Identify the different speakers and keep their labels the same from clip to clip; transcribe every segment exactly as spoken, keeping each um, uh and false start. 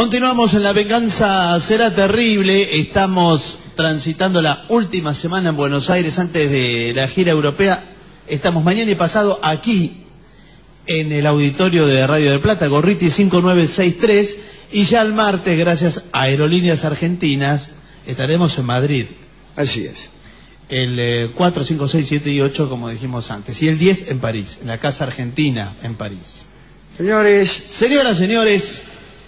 Speaker 1: Continuamos en La Venganza Será Terrible. Estamos transitando la última semana en Buenos Aires antes de la gira europea. Estamos mañana y pasado aquí en el auditorio de Radio del Plata, Gorriti cinco nueve seis tres, y ya el martes, gracias a Aerolíneas Argentinas, estaremos en Madrid.
Speaker 2: Así es.
Speaker 1: El eh, cuatro, cinco, seis, siete y ocho, como dijimos antes, y el diez en París, en la Casa Argentina en París.
Speaker 2: Señores,
Speaker 1: señoras, señores,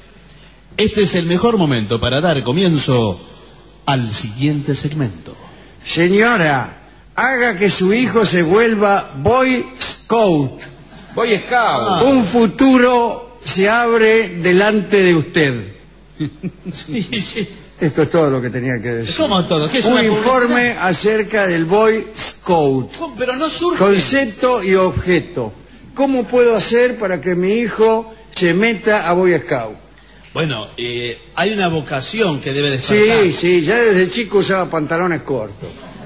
Speaker 1: este es el mejor momento para dar comienzo al siguiente segmento.
Speaker 2: Señora, haga que su hijo se vuelva Boy Scout.
Speaker 3: Boy Scout.
Speaker 2: Ah. Un futuro se abre delante de usted.
Speaker 1: Sí, sí.
Speaker 2: Esto es todo lo que tenía que decir.
Speaker 1: ¿Cómo todo? ¿Qué es
Speaker 2: Un
Speaker 1: una
Speaker 2: informe
Speaker 1: publicidad?
Speaker 2: acerca del Boy Scout.
Speaker 1: ¿Cómo? Pero no surge.
Speaker 2: Concepto y objeto. ¿Cómo puedo hacer para que mi hijo se meta a Boy Scout?
Speaker 1: Bueno, eh, hay una vocación que debe despertar.
Speaker 2: Sí, sí, ya desde chico usaba pantalones cortos.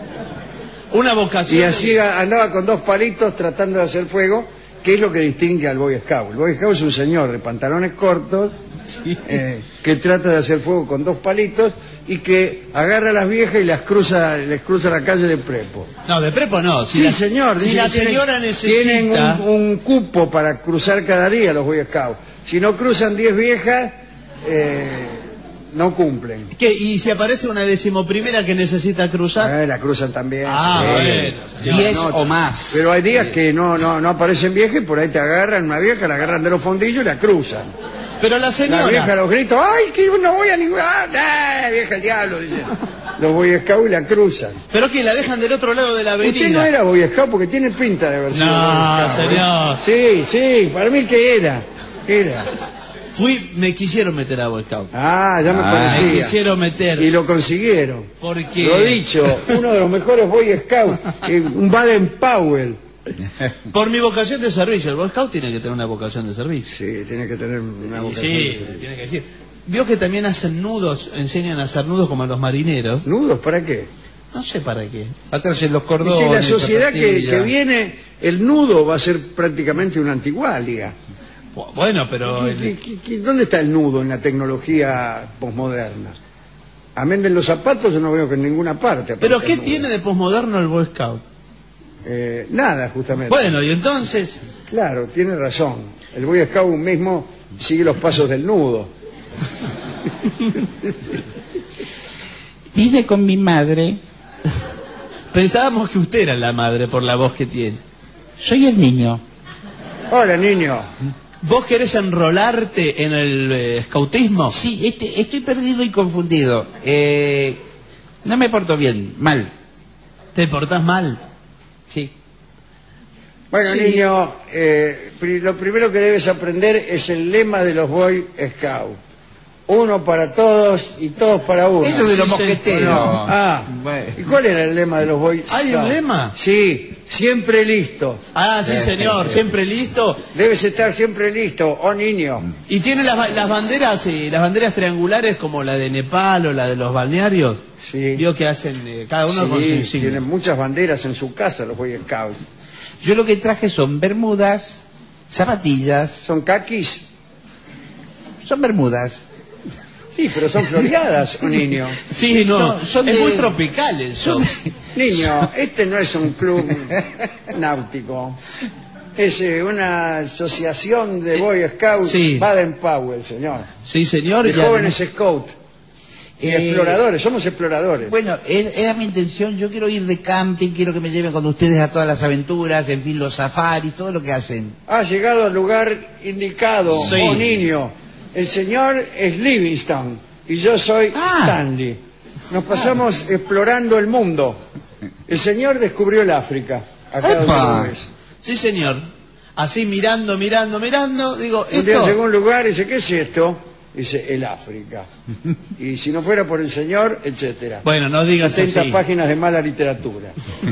Speaker 1: Una vocación.
Speaker 2: Y así andaba con dos palitos tratando de hacer fuego, que es lo que distingue al Boy Scout. El Boy Scout es un señor de pantalones cortos, sí. eh, que trata de hacer fuego con dos palitos y que agarra a las viejas y las cruza, les cruza la calle de prepo.
Speaker 1: No, de prepo no. Si
Speaker 2: sí,
Speaker 1: la,
Speaker 2: señor.
Speaker 1: Si la
Speaker 2: tienen,
Speaker 1: señora necesita...
Speaker 2: Tienen un, un cupo para cruzar cada día los Boy Scouts. Si no cruzan diez viejas, eh, no cumplen.
Speaker 1: ¿Qué? ¿Y si aparece una decimoprimera que necesita cruzar?
Speaker 2: Eh, la cruzan también.
Speaker 1: Ah,
Speaker 2: eh,
Speaker 1: bueno.
Speaker 3: Diez
Speaker 2: no,
Speaker 3: o más.
Speaker 2: Pero hay días que no, no, no aparecen viejas y por ahí te agarran una vieja, la agarran de los fondillos y la cruzan.
Speaker 1: Pero la señora...
Speaker 2: La vieja los gritos, ¡ay, que no voy a ningún... ¡Ah, vieja el diablo! Dice. Los Boy Scouts y la cruzan.
Speaker 1: ¿Pero qué? ¿La dejan del otro lado de la avenida?
Speaker 2: Usted no era Boy Scout porque tiene pinta de haber sido
Speaker 1: No,
Speaker 2: Boy Scout,
Speaker 1: señor.
Speaker 2: ¿eh? Sí, sí, para mí que era. Era.
Speaker 1: Fui, me quisieron meter a Boy Scout.
Speaker 2: Ah, ya me
Speaker 3: Ah,
Speaker 2: parecía.
Speaker 1: Me quisieron meter.
Speaker 2: Y lo consiguieron.
Speaker 1: Porque...
Speaker 2: Lo dicho, uno de los mejores Boy Scouts, eh, un Baden Powell.
Speaker 1: Por mi vocación de servicio. El Boy Scout tiene que tener una vocación de servicio.
Speaker 2: Sí, tiene que tener una
Speaker 1: Y
Speaker 2: vocación.
Speaker 1: sí,
Speaker 2: de servicio.
Speaker 1: tiene que decir. Vio que también hacen nudos, enseñan a hacer nudos como a los marineros.
Speaker 2: ¿Nudos para qué?
Speaker 1: No sé para qué.
Speaker 3: Atrás en los
Speaker 2: Y
Speaker 3: cordones.
Speaker 2: si la sociedad que,
Speaker 3: zapatillas.
Speaker 2: que viene, el nudo va a ser prácticamente una antigualia.
Speaker 1: Bueno, pero...
Speaker 2: ¿Qué- qué- qué- ¿Dónde está el nudo en la tecnología posmoderna? Amén de los zapatos yo no veo que en ninguna parte.
Speaker 1: ¿Pero
Speaker 2: aparezca
Speaker 1: qué
Speaker 2: el nudo.
Speaker 1: tiene de posmoderno el Boy Scout?
Speaker 2: Eh, nada, justamente.
Speaker 1: Bueno, y entonces...
Speaker 2: Claro, tiene razón. El Boy Scout mismo sigue los pasos del nudo.
Speaker 4: Vine con mi madre.
Speaker 1: Pensábamos que usted era la madre por la voz que tiene.
Speaker 4: Soy el niño.
Speaker 2: Hola, niño.
Speaker 1: ¿Vos querés enrolarte en el eh, scoutismo?
Speaker 4: Sí, este, estoy perdido y confundido. Eh, no me porto bien, mal.
Speaker 1: ¿Te portás mal?
Speaker 4: Sí.
Speaker 2: Bueno,
Speaker 1: Sí.
Speaker 2: niño, eh, pri- lo primero que debes aprender es el lema de los Boy Scouts. Uno para todos y todos para uno.
Speaker 3: Eso de los
Speaker 1: Sí,
Speaker 3: mosqueteros.
Speaker 2: No. Ah,
Speaker 3: Bueno.
Speaker 2: ¿y cuál era el lema de los Boy Scouts?
Speaker 1: ¿Hay un lema?
Speaker 2: Sí, siempre listo.
Speaker 1: Ah, sí, señor, siempre listo.
Speaker 2: Debes estar siempre listo, oh niño.
Speaker 1: ¿Y tiene las, ba- las banderas eh, las banderas triangulares como la de Nepal o la de los balnearios?
Speaker 2: Sí,
Speaker 1: Vio que hacen eh, cada uno
Speaker 2: sí,
Speaker 1: con su insignia.
Speaker 2: tienen muchas banderas en su casa los Boy Scouts.
Speaker 4: Yo lo que traje son bermudas, zapatillas.
Speaker 2: ¿Son caquis?
Speaker 4: Son bermudas.
Speaker 2: Sí, pero son floreadas, oh niño.
Speaker 1: Sí, no,
Speaker 4: Son- son
Speaker 1: es
Speaker 4: de-
Speaker 1: muy tropical eso.
Speaker 2: Niño, este no es un club náutico. Es eh, una asociación de Boy Scouts
Speaker 1: Sí.
Speaker 2: Baden Powell, señor.
Speaker 1: Sí, señor.
Speaker 2: De
Speaker 1: y
Speaker 2: jóvenes
Speaker 1: además-
Speaker 2: scouts. Y
Speaker 4: Eh,
Speaker 2: exploradores, somos exploradores.
Speaker 4: Bueno, es- era mi intención. Yo quiero ir de camping, quiero que me lleven con ustedes a todas las aventuras, en fin, los safaris, todo lo que hacen.
Speaker 2: Ha llegado al lugar indicado,
Speaker 1: Sí.
Speaker 2: oh niño. El señor es Livingstone y yo soy
Speaker 4: Ah.
Speaker 2: Stanley. Nos pasamos explorando el mundo. El señor descubrió el África. Acá donde
Speaker 3: ¡Epa!
Speaker 2: lo ves.
Speaker 1: Sí, señor. Así mirando, mirando, mirando, digo,
Speaker 2: Un día
Speaker 1: esto...
Speaker 2: llegó a un lugar y dice, ¿qué es esto? Dice, el África. Y si no fuera por el señor, etcétera.
Speaker 1: Bueno, no digas
Speaker 2: setenta
Speaker 1: así.
Speaker 2: páginas de mala literatura.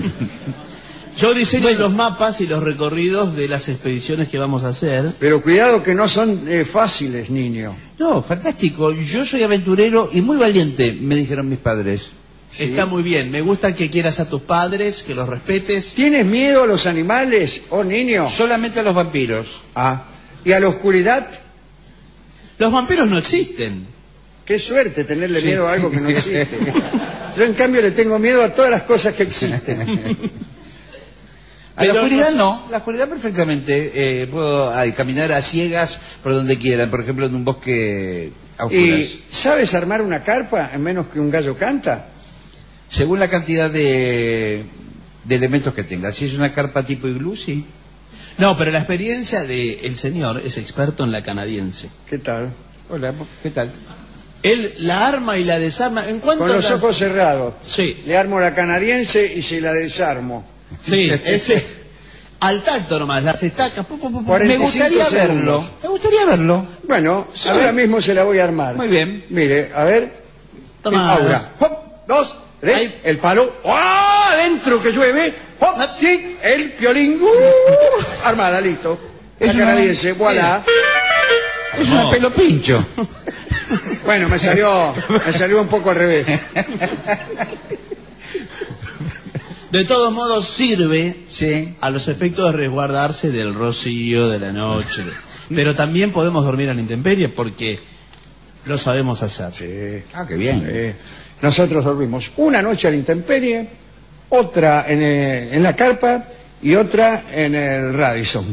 Speaker 1: Yo diseño los mapas y los recorridos de las expediciones que vamos a hacer.
Speaker 2: Pero cuidado que no son eh, fáciles, niño.
Speaker 4: No, fantástico. Yo soy aventurero y muy valiente, me dijeron mis padres.
Speaker 2: Sí.
Speaker 1: Está muy bien. Me gusta que quieras a tus padres, que los respetes.
Speaker 2: ¿Tienes miedo a los animales, oh niño?
Speaker 4: Solamente a los vampiros.
Speaker 2: Ah. ¿Y a la oscuridad?
Speaker 1: Los vampiros no existen.
Speaker 2: Qué suerte tenerle miedo a algo que no existe. Yo, en cambio, le tengo miedo a todas las cosas que existen.
Speaker 4: A la
Speaker 1: Pero
Speaker 4: oscuridad
Speaker 1: no-
Speaker 4: no, la oscuridad perfectamente. Eh, puedo ay, caminar a ciegas por donde quiera, por ejemplo en un bosque a oscuras.
Speaker 2: ¿Y sabes armar una carpa en menos que un gallo canta?
Speaker 4: Según la cantidad de, de elementos que tenga. Si es una carpa tipo iglú, sí.
Speaker 1: No, pero la experiencia del señor es experto en la canadiense.
Speaker 2: ¿Qué tal?
Speaker 4: Hola, ¿qué tal?
Speaker 1: Él la arma y la desarma. ¿En cuanto
Speaker 2: Con los
Speaker 1: la-
Speaker 2: ojos cerrados.
Speaker 1: Sí,
Speaker 2: Le armo la canadiense y se la desarmo.
Speaker 1: sí, ese. Al tacto nomás, las estacas. pu, pu, pu, pu.
Speaker 2: cuarenta
Speaker 4: Me
Speaker 2: y cinco
Speaker 4: gustaría
Speaker 2: segundos.
Speaker 4: verlo. Me gustaría verlo.
Speaker 2: Bueno,
Speaker 1: Sí.
Speaker 2: ahora mismo se la voy a armar.
Speaker 4: Muy bien.
Speaker 2: Mire, a ver.
Speaker 1: Toma.
Speaker 2: Ahora. Hop, dos, tres,
Speaker 1: Ahí.
Speaker 2: el palo. ¡Ah! Adentro que llueve. Hop, sí, el piolín. ¡Uh! Armada, listo. La
Speaker 4: Es una-
Speaker 2: canadiense, voilà.
Speaker 4: Es
Speaker 1: No.
Speaker 4: una pelo pincho.
Speaker 2: Bueno, me salió, me salió un poco al revés.
Speaker 1: De todos modos sirve
Speaker 4: Sí.
Speaker 1: a los efectos de resguardarse del rocío de la noche. Pero también podemos dormir a la intemperie porque lo sabemos hacer.
Speaker 2: Sí.
Speaker 4: Ah, qué bien.
Speaker 2: Eh, nosotros dormimos una noche a la intemperie, otra en, eh, en la carpa y otra en el Radisson.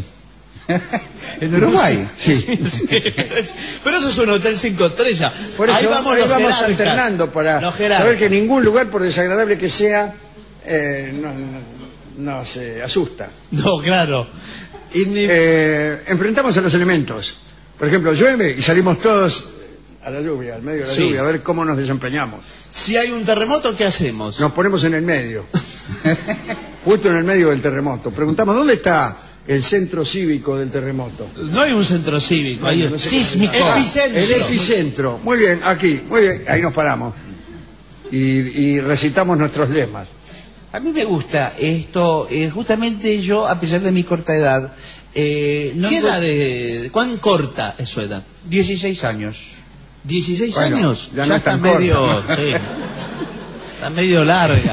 Speaker 4: ¿En Uruguay?
Speaker 2: Sí.
Speaker 1: Sí. Pero eso es un hotel cinco estrellas.
Speaker 2: Por eso
Speaker 1: ahí vamos,
Speaker 2: ahí
Speaker 1: los
Speaker 2: vamos
Speaker 1: jerarcas.
Speaker 2: alternando para
Speaker 1: Los jerarcas.
Speaker 2: saber que ningún lugar, por desagradable que sea, eh, no, no- no se asusta.
Speaker 1: No, claro. Y ni-
Speaker 2: Eh, enfrentamos a los elementos. Por ejemplo, llueve y salimos todos a la lluvia, al medio de la
Speaker 1: Sí.
Speaker 2: lluvia, a ver cómo nos desempeñamos.
Speaker 1: Si hay un terremoto, ¿qué hacemos?
Speaker 2: Nos ponemos en el medio, justo en el medio del terremoto. Preguntamos, ¿dónde está el centro cívico del terremoto?
Speaker 1: No hay un centro cívico. Hay
Speaker 2: No
Speaker 1: un
Speaker 2: sé
Speaker 1: sísmico.
Speaker 2: cómo se llama.
Speaker 1: Epicentro.
Speaker 2: El epicentro. Muy bien, aquí, muy bien, ahí nos paramos. Y, y recitamos nuestros lemas.
Speaker 4: A mí me gusta esto, eh, justamente yo, a pesar de mi corta edad, eh, no
Speaker 1: ¿Qué
Speaker 4: encuentro-
Speaker 1: edad de... ¿Cuán corta es su edad?
Speaker 4: dieciséis años.
Speaker 1: ¿dieciséis
Speaker 2: Bueno,
Speaker 1: años?
Speaker 2: ya no es
Speaker 1: está
Speaker 2: tan
Speaker 1: medio...
Speaker 2: corta.
Speaker 1: Sí. Está medio larga.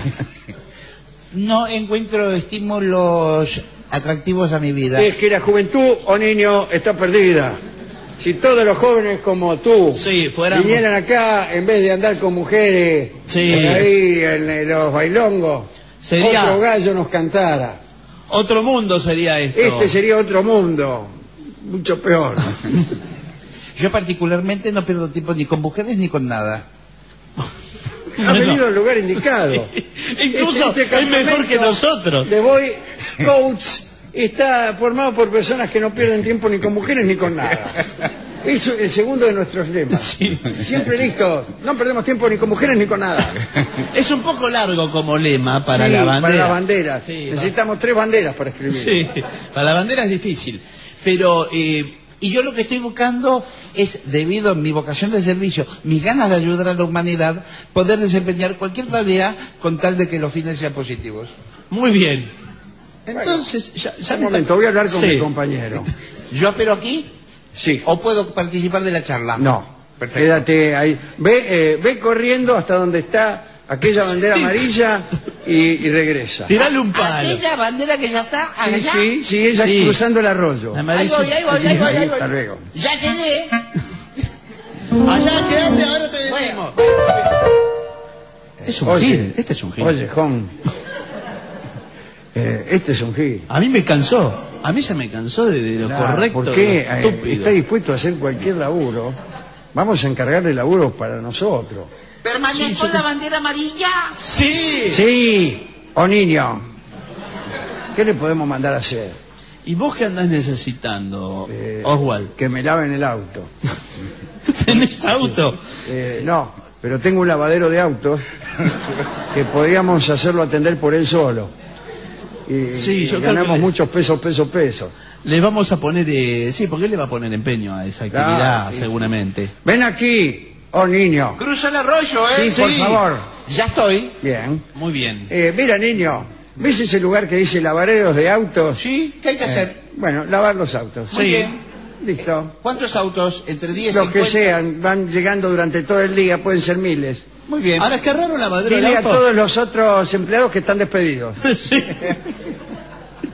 Speaker 4: No encuentro estímulos atractivos a mi vida.
Speaker 2: Es que la juventud, oh niño, está perdida. Si todos los jóvenes como tú
Speaker 1: Sí, fuéramos-
Speaker 2: vinieran acá, en vez de andar con mujeres
Speaker 1: Sí.
Speaker 2: por ahí en, eh, los bailongos,
Speaker 1: Sería-
Speaker 2: otro gallo nos cantara.
Speaker 1: Otro mundo sería esto.
Speaker 2: Este sería otro mundo, mucho peor.
Speaker 4: Yo particularmente no pierdo tiempo ni con mujeres ni con nada.
Speaker 2: Ha
Speaker 1: Bueno.
Speaker 2: venido al lugar indicado.
Speaker 1: Incluso
Speaker 2: Este- este
Speaker 1: es mejor
Speaker 2: campamento
Speaker 1: que nosotros.
Speaker 2: de Boy Scouts está formado por personas que no pierden tiempo ni con mujeres ni con nada. Es el segundo de nuestros lemas.
Speaker 1: Sí.
Speaker 2: Siempre listo. No perdemos tiempo ni con mujeres ni con nada.
Speaker 1: Es un poco largo como lema para
Speaker 2: Sí,
Speaker 1: la bandera.
Speaker 2: Para la bandera.
Speaker 1: Sí,
Speaker 2: Necesitamos tres banderas para escribir.
Speaker 1: Sí, para la bandera es difícil. Pero eh,
Speaker 4: Y yo lo que estoy buscando es, debido a mi vocación de servicio, mis ganas de ayudar a la humanidad, poder desempeñar cualquier tarea con tal de que los fines sean positivos.
Speaker 1: muy bien. Entonces, ya, ya
Speaker 2: Un
Speaker 1: me
Speaker 2: momento,
Speaker 1: está-
Speaker 2: voy a hablar con
Speaker 1: Sí.
Speaker 2: mi compañero.
Speaker 4: ¿Yo espero aquí
Speaker 2: Sí.
Speaker 4: o puedo participar de la charla?
Speaker 2: No.
Speaker 4: Perfecto.
Speaker 2: Quédate ahí. Ve, eh, ve corriendo hasta donde está aquella bandera
Speaker 1: Sí.
Speaker 2: amarilla y, y regresa.
Speaker 1: Tirale un palo.
Speaker 4: Aquella bandera que ya está
Speaker 2: Sí,
Speaker 4: allá.
Speaker 2: sí, sí, ella
Speaker 1: Sí.
Speaker 2: cruzando el arroyo.
Speaker 1: La
Speaker 4: Ahí
Speaker 1: Marisa-
Speaker 4: voy, ahí voy, ahí voy, ahí voy.
Speaker 2: Hasta luego.
Speaker 4: Ya llegué.
Speaker 1: Allá quédate, ahora te decimos. Es un
Speaker 2: Oye,
Speaker 1: gil. Este es un gil.
Speaker 2: Oye, Jon. Eh, este es un gil.
Speaker 1: A mí me cansó. A mí ya me cansó de, de lo
Speaker 2: Claro,
Speaker 1: correcto.
Speaker 2: ¿por qué
Speaker 1: de
Speaker 2: eh,
Speaker 1: lo estúpido.
Speaker 2: está dispuesto a hacer cualquier laburo? Vamos a encargarle laburo para nosotros.
Speaker 4: ¿Permanezco en la bandera amarilla?
Speaker 1: Sí.
Speaker 2: Sí, oh niño. ¿Qué le podemos mandar a hacer?
Speaker 1: ¿Y vos qué andás necesitando,
Speaker 2: Eh,
Speaker 1: Oswald?
Speaker 2: Que me laven el auto.
Speaker 1: ¿Tenés auto?
Speaker 2: Eh, no, pero tengo un lavadero de autos que podríamos hacerlo atender por él solo. Y,
Speaker 1: Sí, yo
Speaker 2: y
Speaker 1: creo
Speaker 2: ganamos
Speaker 1: que le-
Speaker 2: muchos pesos, pesos, pesos.
Speaker 1: Le vamos a poner... eh, sí, porque él le va a poner empeño a esa actividad,
Speaker 2: Ah, sí,
Speaker 1: seguramente.
Speaker 2: Ven aquí, oh niño.
Speaker 4: Cruza el arroyo, ¿eh?
Speaker 2: Sí, por favor.
Speaker 4: Ya estoy.
Speaker 2: Bien.
Speaker 1: Muy bien.
Speaker 2: Eh, mira, niño, ¿ves ese lugar que dice lavaderos de autos?
Speaker 4: ¿Sí? ¿Qué hay que
Speaker 2: Eh,
Speaker 4: hacer?
Speaker 2: bueno, lavar los autos.
Speaker 4: Muy
Speaker 1: sí.
Speaker 4: bien.
Speaker 2: Listo.
Speaker 4: ¿Cuántos autos? ¿Entre diez y
Speaker 2: Los que
Speaker 4: cincuenta?
Speaker 2: sean, van llegando durante todo el día, pueden ser miles.
Speaker 4: Muy bien.
Speaker 1: Ahora es que raro lavadero
Speaker 2: Dile
Speaker 1: de
Speaker 2: a
Speaker 1: auto.
Speaker 2: todos los otros empleados que están despedidos.
Speaker 1: Sí.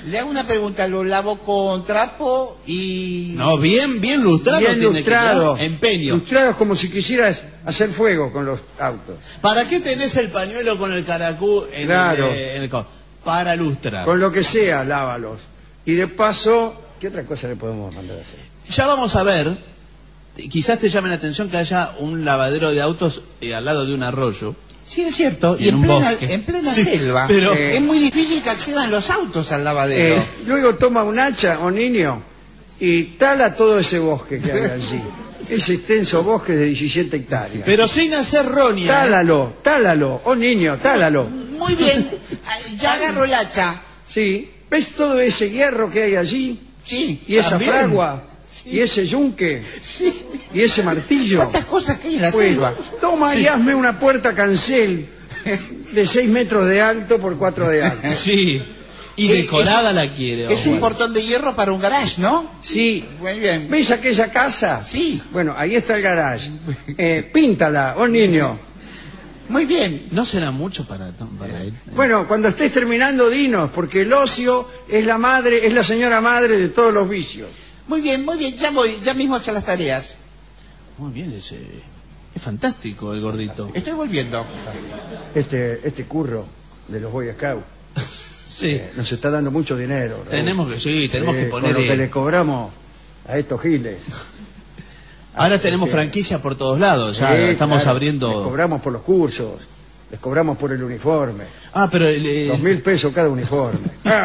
Speaker 4: Le hago una pregunta, ¿lo lavo con trapo y...?
Speaker 1: No, bien, bien lustrado.
Speaker 2: Bien
Speaker 1: tiene
Speaker 2: lustrado.
Speaker 1: que quedar. Empeño.
Speaker 2: Lustrado es como si quisieras hacer fuego con los autos.
Speaker 1: ¿Para qué tenés el pañuelo con el caracú en,
Speaker 2: Claro.
Speaker 1: el, eh, en el co- Para lustrar.
Speaker 2: Con lo que sea, lávalos. Y de paso, ¿qué otra cosa le podemos mandar a hacer?
Speaker 1: Ya vamos a ver, quizás te llame la atención que haya un lavadero de autos eh, al lado de un arroyo.
Speaker 4: Sí, es cierto.
Speaker 1: Y
Speaker 4: Y
Speaker 1: en
Speaker 4: en,
Speaker 1: un
Speaker 4: plena,
Speaker 1: bosque.
Speaker 4: en plena
Speaker 1: Sí,
Speaker 4: selva.
Speaker 1: pero-
Speaker 4: Eh, es muy difícil que accedan los autos al lavadero.
Speaker 2: Eh, luego toma un hacha o niño y tala todo ese bosque que hay allí. Ese extenso bosque de diecisiete hectáreas.
Speaker 1: Pero sin hacer roña. ¿eh?
Speaker 2: Tálalo, tálalo, oh niño, tálalo.
Speaker 4: Muy bien. Ay, ya agarro el hacha.
Speaker 2: Sí, ¿ves todo ese hierro que hay allí?
Speaker 4: Sí.
Speaker 2: Y esa
Speaker 1: También.
Speaker 2: fragua,
Speaker 4: Sí.
Speaker 2: y ese yunque,
Speaker 4: Sí.
Speaker 2: y ese martillo.
Speaker 4: ¿Cuántas cosas que hay en la
Speaker 2: Bueno,
Speaker 4: selva?
Speaker 2: toma y
Speaker 1: Sí.
Speaker 2: hazme una puerta cancel de seis metros de alto por cuatro de alto.
Speaker 1: Sí. Y
Speaker 4: Es-
Speaker 1: decorada la quiere.
Speaker 4: Es un
Speaker 1: Oswald.
Speaker 4: portón de hierro para un garage, ¿no?
Speaker 2: Sí,
Speaker 4: Muy bien.
Speaker 2: ¿ves aquella casa?
Speaker 4: Sí.
Speaker 2: Bueno, ahí está el garage. Eh, píntala, oh niño.
Speaker 4: Muy bien.
Speaker 1: No será mucho para, para él.
Speaker 2: Bueno, cuando estés terminando, dinos, porque el ocio es la madre, es la señora madre de todos los vicios.
Speaker 4: Muy bien, muy bien. Ya voy, ya mismo hacia las tareas.
Speaker 1: Muy bien, ese. Es fantástico el gordito.
Speaker 4: Estoy volviendo.
Speaker 2: Este, este curro de los Boy Scouts
Speaker 1: Sí.
Speaker 2: eh, nos está dando mucho dinero. Raúl.
Speaker 1: Tenemos que, sí, tenemos
Speaker 2: Eh,
Speaker 1: que poner.
Speaker 2: con lo que
Speaker 1: eh,
Speaker 2: le cobramos a estos giles.
Speaker 1: Ahora tenemos
Speaker 2: Sí.
Speaker 1: franquicia por todos lados. Ya
Speaker 2: Sí,
Speaker 1: estamos
Speaker 2: claro,
Speaker 1: abriendo.
Speaker 2: Les cobramos por los cursos, les cobramos por el uniforme.
Speaker 1: Ah, pero. eh,
Speaker 2: Dos mil pesos cada uniforme.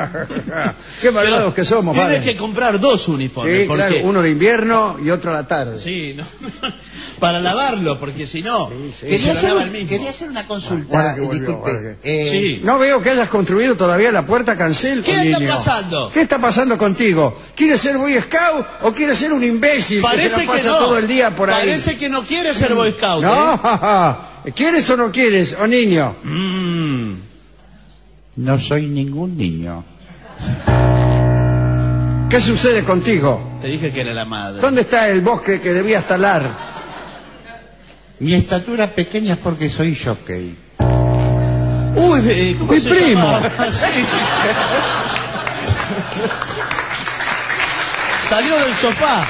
Speaker 2: Qué malvados que somos,
Speaker 1: Tienes
Speaker 2: padre.
Speaker 1: que comprar dos uniformes.
Speaker 2: Sí,
Speaker 1: porque...
Speaker 2: claro, uno de invierno y otro a la tarde.
Speaker 1: Sí, no. Para lavarlo, porque si no.
Speaker 2: Sí, sí.
Speaker 1: que se
Speaker 4: Quería
Speaker 1: lo
Speaker 4: hacer,
Speaker 1: lava el mismo.
Speaker 4: quería hacer una consulta.
Speaker 2: Guarda que volvió,
Speaker 4: disculpe.
Speaker 2: guarda que-
Speaker 4: Eh,
Speaker 1: Sí.
Speaker 2: No veo que hayas construido todavía la puerta cancel.
Speaker 1: ¿Qué
Speaker 2: oh,
Speaker 1: está
Speaker 2: niño.
Speaker 1: pasando?
Speaker 2: ¿Qué está pasando contigo? ¿Quieres ser Boy Scout o quieres ser un imbécil que se
Speaker 1: Parece
Speaker 2: la
Speaker 1: que
Speaker 2: pasa
Speaker 1: no.
Speaker 2: todo el día por ahí?
Speaker 1: Parece que no quiere ser Boy Scout.
Speaker 2: No,
Speaker 1: ¿eh?
Speaker 2: jaja. ¿Quieres o no quieres, oh niño?
Speaker 1: Mm.
Speaker 4: No soy ningún niño.
Speaker 2: ¿Qué sucede contigo?
Speaker 1: Te dije que era la madre.
Speaker 2: ¿Dónde está el bosque que debías talar?
Speaker 4: Mi estatura pequeña es porque soy jockey.
Speaker 1: Uy, eh, ¿cómo
Speaker 2: Mi
Speaker 1: se
Speaker 2: primo.
Speaker 1: llama? Sí. Salió del sofá.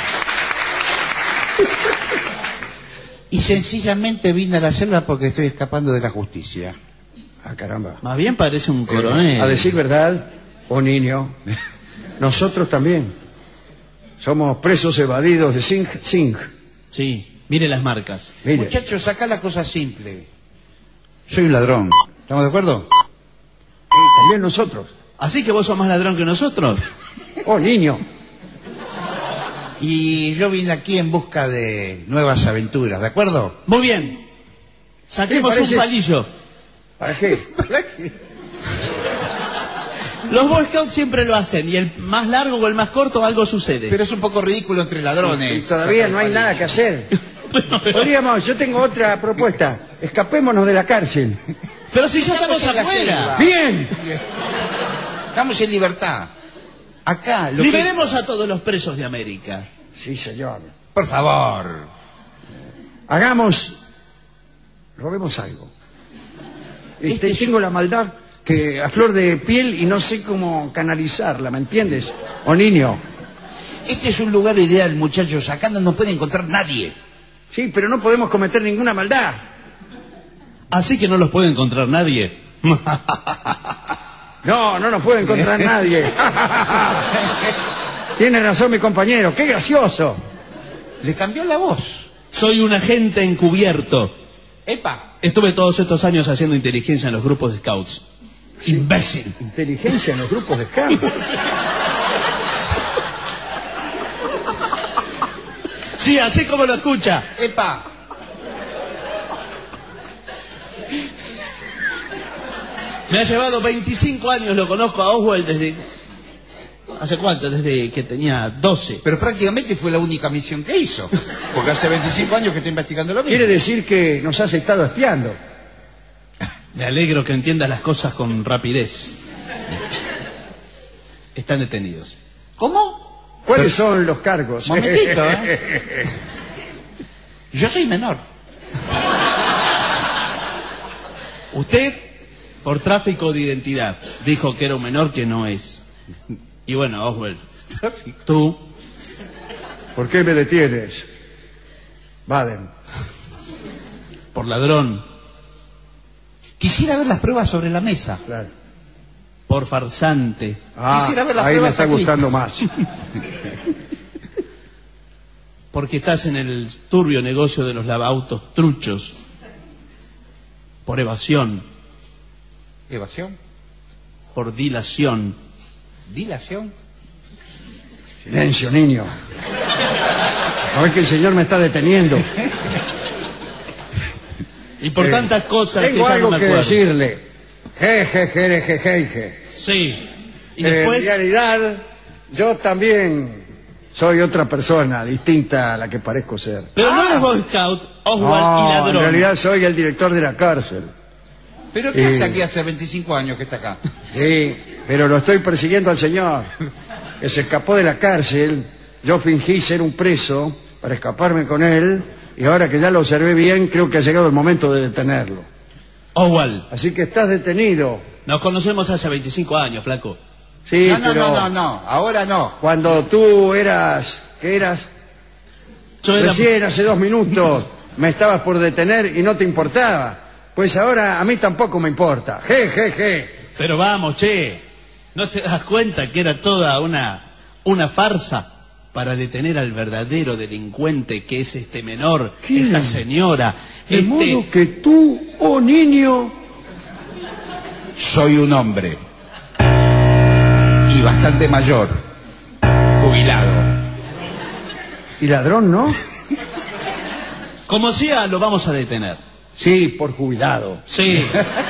Speaker 4: Y sencillamente vine a la selva porque estoy escapando de la justicia.
Speaker 2: Ah, caramba.
Speaker 1: Más bien parece un coronel.
Speaker 2: A decir verdad, oh niño, nosotros también somos presos evadidos de Sing Sing.
Speaker 1: Sí, mire las marcas.
Speaker 2: Mire,
Speaker 4: Muchachos, acá la cosa simple. Soy un ladrón. ¿Estamos de acuerdo?
Speaker 2: también nosotros.
Speaker 1: Así que vos sos más ladrón que nosotros.
Speaker 2: Oh niño,
Speaker 4: Y yo vine aquí en busca de nuevas aventuras, ¿de acuerdo?
Speaker 1: Muy bien. Saquemos
Speaker 2: Sí,
Speaker 1: un
Speaker 2: pareces-
Speaker 1: palillo.
Speaker 2: ¿para qué?
Speaker 1: Los Boy Scouts siempre lo hacen. Y el más largo o el más corto, algo sucede.
Speaker 4: Pero es un poco ridículo entre ladrones.
Speaker 2: Y todavía no hay nada que hacer. Podríamos, yo tengo otra propuesta. Escapémonos de la cárcel.
Speaker 1: Pero si ya estamos
Speaker 4: Estamos en la
Speaker 1: afuera.
Speaker 4: selva.
Speaker 2: Bien.
Speaker 4: Estamos en libertad. Acá, lo que...
Speaker 1: Liberemos a todos los presos de América.
Speaker 2: Sí, señor.
Speaker 4: Por favor.
Speaker 2: Hagamos, robemos algo. Este,
Speaker 4: Este es-
Speaker 2: tengo la maldad que a flor de piel y no sé cómo canalizarla, ¿me entiendes? Oh niño.
Speaker 4: Este es un lugar ideal, muchachos. Acá no nos puede encontrar nadie.
Speaker 2: Sí, pero no podemos cometer ninguna maldad.
Speaker 1: Así que no los puede encontrar nadie.
Speaker 2: No, no nos puede encontrar nadie. Tiene razón mi compañero, qué gracioso.
Speaker 4: Le cambió la voz.
Speaker 1: Soy un agente encubierto.
Speaker 4: Epa.
Speaker 1: Estuve todos estos años haciendo inteligencia en los grupos de scouts. Imbécil.
Speaker 2: Inteligencia en los grupos de campo.
Speaker 1: Sí, así como lo escucha.
Speaker 4: Epa.
Speaker 1: Me ha llevado veinticinco años, lo conozco a Oswald desde... ¿Hace cuánto? Desde que tenía doce.
Speaker 4: Pero prácticamente fue la única misión que hizo. Porque hace veinticinco años que está investigando lo mismo.
Speaker 2: Quiere decir que nos has estado espiando.
Speaker 1: Me alegro que entiendas las cosas con rapidez. Están detenidos.
Speaker 4: ¿Cómo?
Speaker 2: ¿Cuáles son los cargos?
Speaker 4: Momentito, ¿eh? Yo soy menor.
Speaker 1: Usted, por tráfico de identidad, dijo que era un menor que no es. Y bueno, Oswald, tú...
Speaker 2: ¿Por qué me detienes? Baden.
Speaker 1: Por ladrón.
Speaker 4: Quisiera ver las pruebas sobre la mesa.
Speaker 2: Claro.
Speaker 1: Por farsante.
Speaker 2: Ah,
Speaker 4: Quisiera ver las
Speaker 2: ahí me
Speaker 4: pruebas
Speaker 2: está
Speaker 4: aquí.
Speaker 2: gustando más.
Speaker 1: Porque estás en el turbio negocio de los lavautos truchos. Por evasión.
Speaker 4: ¿Evasión?
Speaker 1: Por dilación.
Speaker 4: ¿Dilación?
Speaker 2: Silencio, niño. A ver que el señor me está deteniendo.
Speaker 1: Y por
Speaker 2: Eh,
Speaker 1: tantas cosas que
Speaker 2: Tengo
Speaker 1: ya
Speaker 2: algo
Speaker 1: no me
Speaker 2: que
Speaker 1: acuerdo.
Speaker 2: decirle. Je, je, je, je, je, je.
Speaker 1: Sí. Y
Speaker 2: Eh,
Speaker 1: después...
Speaker 2: En realidad, yo también soy otra persona distinta a la que parezco ser.
Speaker 1: Pero no es Boy Scout, Oswald
Speaker 2: No,
Speaker 1: y ladrón.
Speaker 2: en realidad soy el director de la cárcel.
Speaker 4: ¿Pero qué
Speaker 2: Eh.
Speaker 4: hace aquí hace veinticinco años que está acá?
Speaker 2: Sí, pero lo estoy persiguiendo al señor, que se escapó de la cárcel. Yo fingí ser un preso para escaparme con él, y ahora que ya lo observé bien, creo que ha llegado el momento de detenerlo.
Speaker 1: Oswald,
Speaker 2: Así que estás detenido.
Speaker 1: nos conocemos hace veinticinco años, flaco.
Speaker 2: Sí,
Speaker 4: no, no,
Speaker 2: pero
Speaker 4: no, no, no, ahora no.
Speaker 2: cuando tú eras, ¿qué eras?
Speaker 1: Yo era...
Speaker 2: Recién hace dos minutos me estabas por detener y no te importaba. Pues ahora a mí tampoco me importa. Je, je, je.
Speaker 1: Pero vamos, che, ¿no te das cuenta que era toda una, una farsa para detener al verdadero delincuente que es este menor,
Speaker 2: ¿Quién?
Speaker 1: esta señora,
Speaker 2: De
Speaker 1: este...
Speaker 2: modo que tú, oh niño,
Speaker 4: Soy un hombre. Y bastante mayor. Jubilado.
Speaker 2: y ladrón, ¿no?
Speaker 1: Como sea, lo vamos a detener.
Speaker 2: Sí, por jubilado.
Speaker 1: Sí.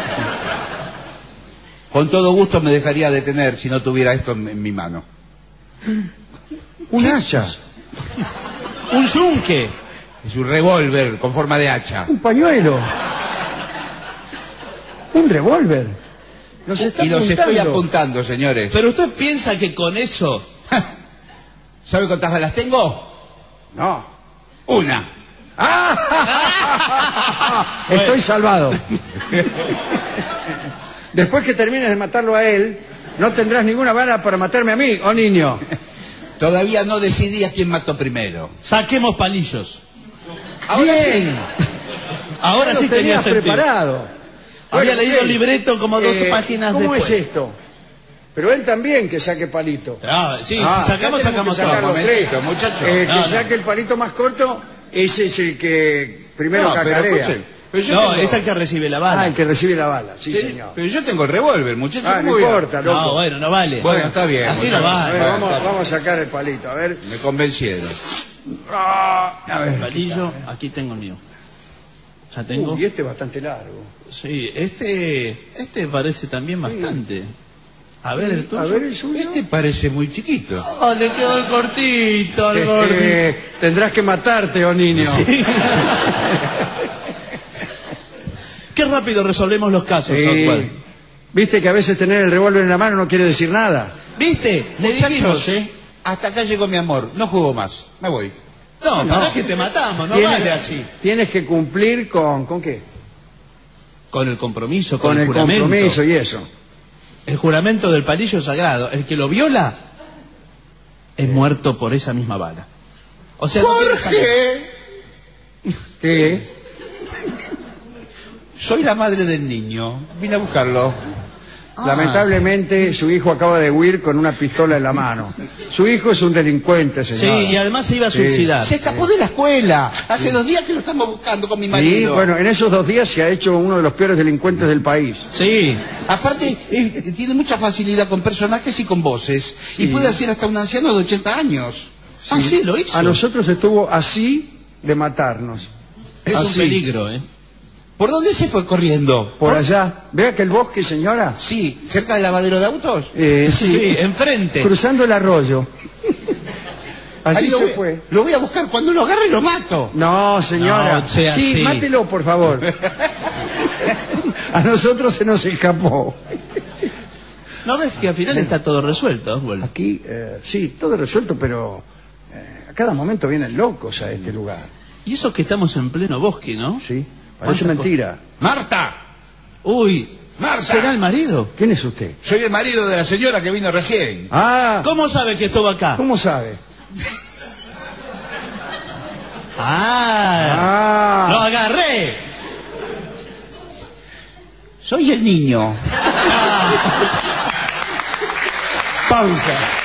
Speaker 4: Con todo gusto me dejaría detener si no tuviera esto en, en mi mano.
Speaker 2: Un hacha,
Speaker 1: Un yunque.
Speaker 4: Es un revólver con forma de hacha.
Speaker 2: un pañuelo, un revólver. Nos está
Speaker 4: Y los
Speaker 2: apuntando.
Speaker 4: estoy apuntando, señores.
Speaker 1: Pero usted piensa que con eso...
Speaker 4: ¿Sabe cuántas balas tengo?
Speaker 2: No.
Speaker 4: Una.
Speaker 2: ¡Ah! Estoy salvado. Después que termines de matarlo a él, no tendrás ninguna bala para matarme a mí, oh niño.
Speaker 4: Todavía no decidí a quién mato primero.
Speaker 1: Saquemos palillos.
Speaker 4: Ahora
Speaker 2: Bien.
Speaker 1: Ahora
Speaker 2: Ya
Speaker 1: sí
Speaker 2: lo
Speaker 1: tenía
Speaker 2: tenías
Speaker 1: sentido.
Speaker 2: preparado.
Speaker 1: Había
Speaker 2: Bueno,
Speaker 1: leído
Speaker 2: ok.
Speaker 1: el libreto como dos
Speaker 2: Eh,
Speaker 1: páginas
Speaker 2: ¿Cómo
Speaker 1: después.
Speaker 2: es esto? Pero él también que saque palito.
Speaker 1: Ah, sí,
Speaker 2: Ah,
Speaker 1: si sacamos,
Speaker 2: ya tenemos
Speaker 1: sacamos
Speaker 2: que sacar
Speaker 1: todo.
Speaker 2: los
Speaker 4: Momentito,
Speaker 2: tres.
Speaker 4: muchacho.
Speaker 2: El
Speaker 1: No,
Speaker 2: que
Speaker 1: no.
Speaker 2: saque el palito más corto, ese es el que primero
Speaker 4: No, pero
Speaker 2: cacarea.
Speaker 4: escuchen, pero yo
Speaker 1: No,
Speaker 4: tengo-
Speaker 1: es el que recibe la bala.
Speaker 2: Ah, el que recibe la bala, sí,
Speaker 4: Sí,
Speaker 2: señor.
Speaker 4: pero yo tengo el revólver, muchachos.
Speaker 2: Ah, no
Speaker 4: ¿cómo voy a-
Speaker 2: importa, loco.
Speaker 1: No, bueno, no vale.
Speaker 4: Bueno, está bien.
Speaker 1: Así
Speaker 4: muchachos.
Speaker 1: no
Speaker 2: A
Speaker 1: vale.
Speaker 2: ver,
Speaker 4: Bueno,
Speaker 2: vamos,
Speaker 4: está bien.
Speaker 2: vamos a sacar el palito, a ver.
Speaker 4: Me convencieron.
Speaker 2: A ver.
Speaker 1: Palillo, aquí tengo el mío. Ya tengo.
Speaker 2: Uy, este es bastante largo.
Speaker 1: Sí, este, este parece también bastante. A ver el tuyo.
Speaker 2: A ver el suyo.
Speaker 4: Este parece muy chiquito.
Speaker 1: Oh, le quedó el cortito, al gordito.
Speaker 2: Eh, tendrás que matarte, oh niño.
Speaker 1: Qué rápido resolvemos los casos,
Speaker 2: Sí.
Speaker 1: Oswald.
Speaker 2: Viste que a veces tener el revólver en la mano no quiere decir nada.
Speaker 1: ¿Viste? Le dijimos,
Speaker 4: Muchachos,
Speaker 1: ¿eh?
Speaker 4: hasta acá llegó mi amor. No juego más. Me voy.
Speaker 1: No,
Speaker 2: No.
Speaker 1: para que te matamos, no
Speaker 2: Tienes-
Speaker 1: vale así.
Speaker 2: Tienes que cumplir con... ¿Con qué?
Speaker 1: Con el compromiso, con,
Speaker 2: Con
Speaker 1: el,
Speaker 2: el
Speaker 1: juramento.
Speaker 2: compromiso y eso.
Speaker 1: El juramento del palillo sagrado. El que lo viola es muerto por esa misma bala. O sea, no quiere salir.
Speaker 4: Jorge,
Speaker 2: ¿Qué?
Speaker 4: soy la madre del niño. Vine a buscarlo.
Speaker 1: Ah.
Speaker 2: Lamentablemente su hijo acaba de huir con una pistola en la mano. Su hijo es un delincuente,
Speaker 1: Sí,
Speaker 2: señor.
Speaker 1: y además se iba a
Speaker 2: Sí.
Speaker 1: suicidar.
Speaker 4: Se escapó de la escuela. Hace dos días que lo estamos buscando con mi
Speaker 2: Y
Speaker 4: marido.
Speaker 2: bueno, en esos dos días se ha hecho uno de los peores delincuentes del país.
Speaker 1: Sí.
Speaker 4: Aparte, eh, tiene mucha facilidad con personajes y con voces. Y
Speaker 2: Sí.
Speaker 4: puede hacer hasta un anciano de ochenta años.
Speaker 1: Ah, sí, lo hizo.
Speaker 2: A nosotros estuvo así de matarnos.
Speaker 1: Es un
Speaker 2: Así.
Speaker 1: peligro, ¿eh?
Speaker 4: ¿Por dónde se fue corriendo?
Speaker 2: Por allá. Vea que el bosque, señora.
Speaker 4: Sí, cerca del lavadero de autos.
Speaker 2: Eh, sí.
Speaker 1: Sí, enfrente.
Speaker 2: Cruzando el arroyo. Allí
Speaker 4: Ahí lo
Speaker 2: se
Speaker 4: voy-
Speaker 2: fue.
Speaker 4: Lo voy a buscar. Cuando lo agarre lo mato.
Speaker 2: No, señora.
Speaker 1: No, sea
Speaker 2: sí,
Speaker 1: así.
Speaker 2: mátelo, por favor. A nosotros se nos escapó.
Speaker 1: ¿No ves que al final está todo resuelto, Oswald?
Speaker 2: Aquí, eh, sí, todo resuelto, pero eh, a cada momento vienen locos a este lugar.
Speaker 1: Y eso que estamos en pleno bosque, ¿no?
Speaker 2: Sí, parece
Speaker 1: ¿Cuántas
Speaker 2: mentira.
Speaker 4: ¡Marta!
Speaker 1: Uy,
Speaker 4: Marta.
Speaker 1: ¿Será el marido?
Speaker 2: ¿Quién es usted?
Speaker 4: Soy el marido de la señora que vino recién.
Speaker 2: Ah,
Speaker 1: ¿Cómo sabe que estuvo acá?
Speaker 2: ¿cómo sabe?
Speaker 1: Ah,
Speaker 2: Ah,
Speaker 1: lo agarré.
Speaker 4: Soy el niño.
Speaker 2: pausa.